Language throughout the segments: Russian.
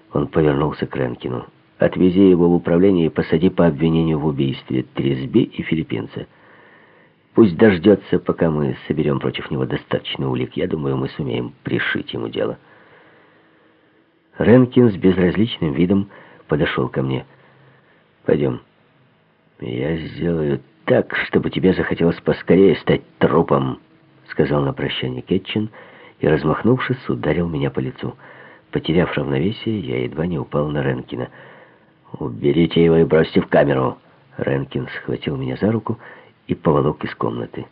Он повернулся к Ренкину. «Отвези его в управление и посади по обвинению в убийстве Трисби и филиппинца. Пусть дождется, пока мы соберем против него достаточно улик. Я думаю, мы сумеем пришить ему дело». Ренкин с безразличным видом подошел ко мне. «Пойдем. Я сделаю так, чтобы тебе захотелось поскорее стать трупом», — сказал на прощание Кетчин и, размахнувшись, ударил меня по лицу. Потеряв равновесие, я едва не упал на Ренкина. «Уберите его и бросьте в камеру!» Ренкин схватил меня за руку и поволок из комнаты.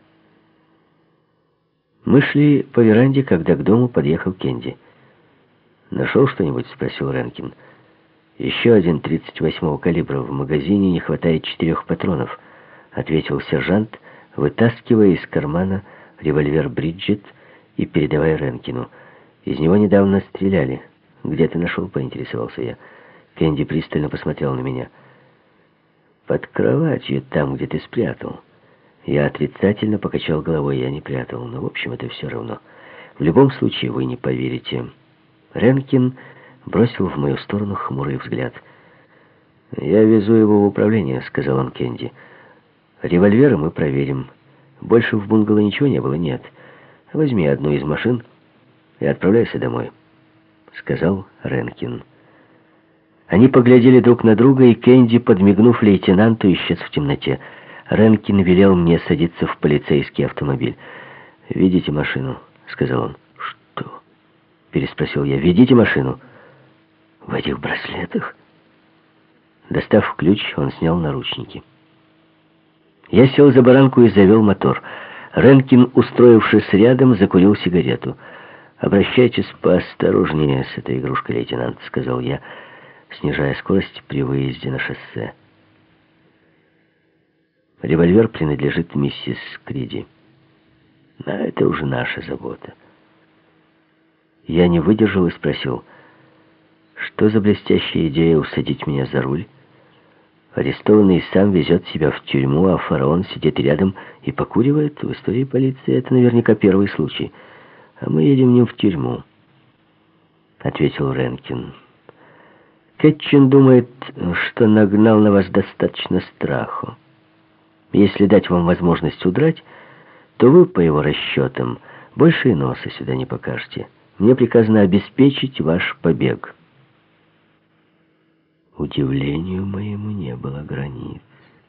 Мы шли по веранде, когда к дому подъехал Кенди. «Нашел что-нибудь?» — спросил Ренкин. «Еще один 38-го калибра. В магазине не хватает 4 патронов», — ответил сержант, вытаскивая из кармана револьвер Бриджит и передавая Ренкину. «Из него недавно стреляли. Где ты нашел?» — поинтересовался я. Кенди пристально посмотрел на меня. «Под кроватью, там, где ты спрятал». Я отрицательно покачал головой. Я не прятал, но, в общем, это все равно. В любом случае, вы не поверите. Ренкин бросил в мою сторону хмурый взгляд. «Я везу его в управление», — сказал он Кенди. «Револьверы мы проверим. Больше в бунгало ничего не было?» «Нет. Возьми одну из машин и отправляйся домой», — сказал Ренкин. Они поглядели друг на друга, и Кенди, подмигнув лейтенанту, исчез в темноте. Ренкин велел мне садиться в полицейский автомобиль. «Ведите машину», — сказал он. «Что?» — переспросил я. «Ведите машину». «В этих браслетах?» Достав ключ, он снял наручники. Я сел за баранку и завел мотор. Ренкин, устроившись рядом, закурил сигарету. «Обращайтесь поосторожнее с этой игрушкой, лейтенант», — сказал я, снижая скорость при выезде на шоссе. «Револьвер принадлежит миссис Криди. А это уже наша забота». Я не выдержал и спросил: «Что за блестящая идея усадить меня за руль? Арестованный сам везет себя в тюрьму, а фараон сидит рядом и покуривает. В истории полиции это наверняка первый случай. А мы едем не в тюрьму», — ответил Ренкин. «Кетчин думает, что нагнал на вас достаточно страху. Если дать вам возможность удрать, то вы, по его расчетам, больше и носа сюда не покажете. Мне приказано обеспечить ваш побег». Удивлению моему не было границ.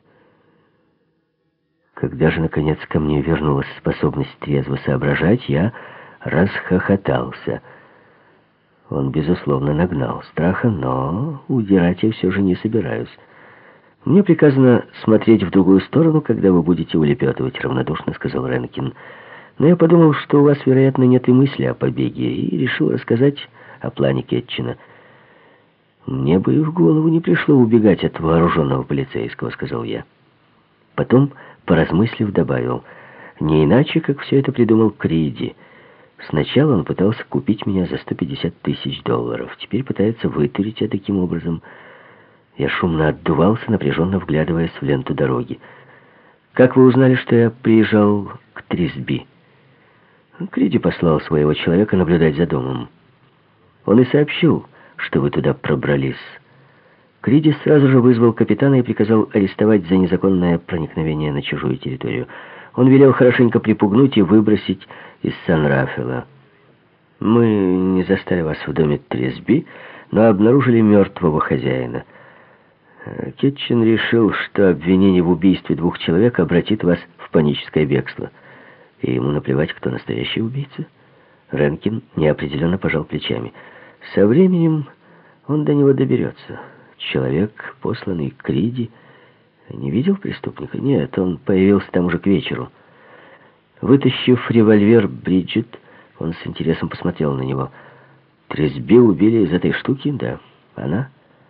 Когда же, наконец, ко мне вернулась способность трезво соображать, я расхохотался. Он, безусловно, нагнал страха, но удирать я все же не собираюсь. «Мне приказано смотреть в другую сторону, когда вы будете улепетывать», — равнодушно сказал Ренкин. «Но я подумал, что у вас, вероятно, нет и мысли о побеге, и решил рассказать о плане Кетчина». «Мне бы и в голову не пришло убегать от вооруженного полицейского», — сказал я. Потом, поразмыслив, добавил: «Не иначе, как все это придумал Криди. Сначала он пытался купить меня за $150 000. Теперь пытается вытурить я таким образом». Я шумно отдувался, напряженно вглядываясь в ленту дороги. «Как вы узнали, что я приезжал к Трисби?» «Криди послал своего человека наблюдать за домом. Он и сообщил, что вы туда пробрались. Криди сразу же вызвал капитана и приказал арестовать за незаконное проникновение на чужую территорию. Он велел хорошенько припугнуть и выбросить из Сан-Рафаэла. Мы не застали вас в доме Трисби, но обнаружили мертвого хозяина. Кетчин решил, что обвинение в убийстве 2 человек обратит вас в паническое бегство. И ему наплевать, кто настоящий убийца». Ренкин неопределенно пожал плечами. «Со временем он до него доберется. Человек, посланный Криди, не видел преступника? Нет, он появился там уже к вечеру». Вытащив револьвер Бриджит, он с интересом посмотрел на него. «Трисби убили из этой штуки?» «Да». «Она?»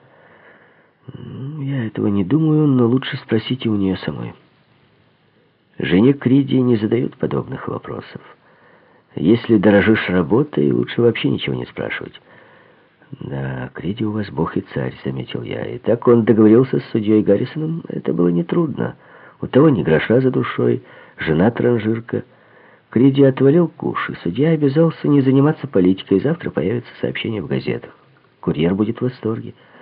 «Я этого не думаю, но лучше спросите у нее самой». Жене Криди не задают подобных вопросов. Если дорожишь работой, лучше вообще ничего не спрашивать. «Да, Криди у вас бог и царь», — заметил я. И так он договорился с судьей Гаррисоном. Это было нетрудно. У того ни гроша за душой, жена транжирка. Криди отвалил куш, и судья обязался не заниматься политикой. Завтра появится сообщение в газетах. Курьер будет в восторге.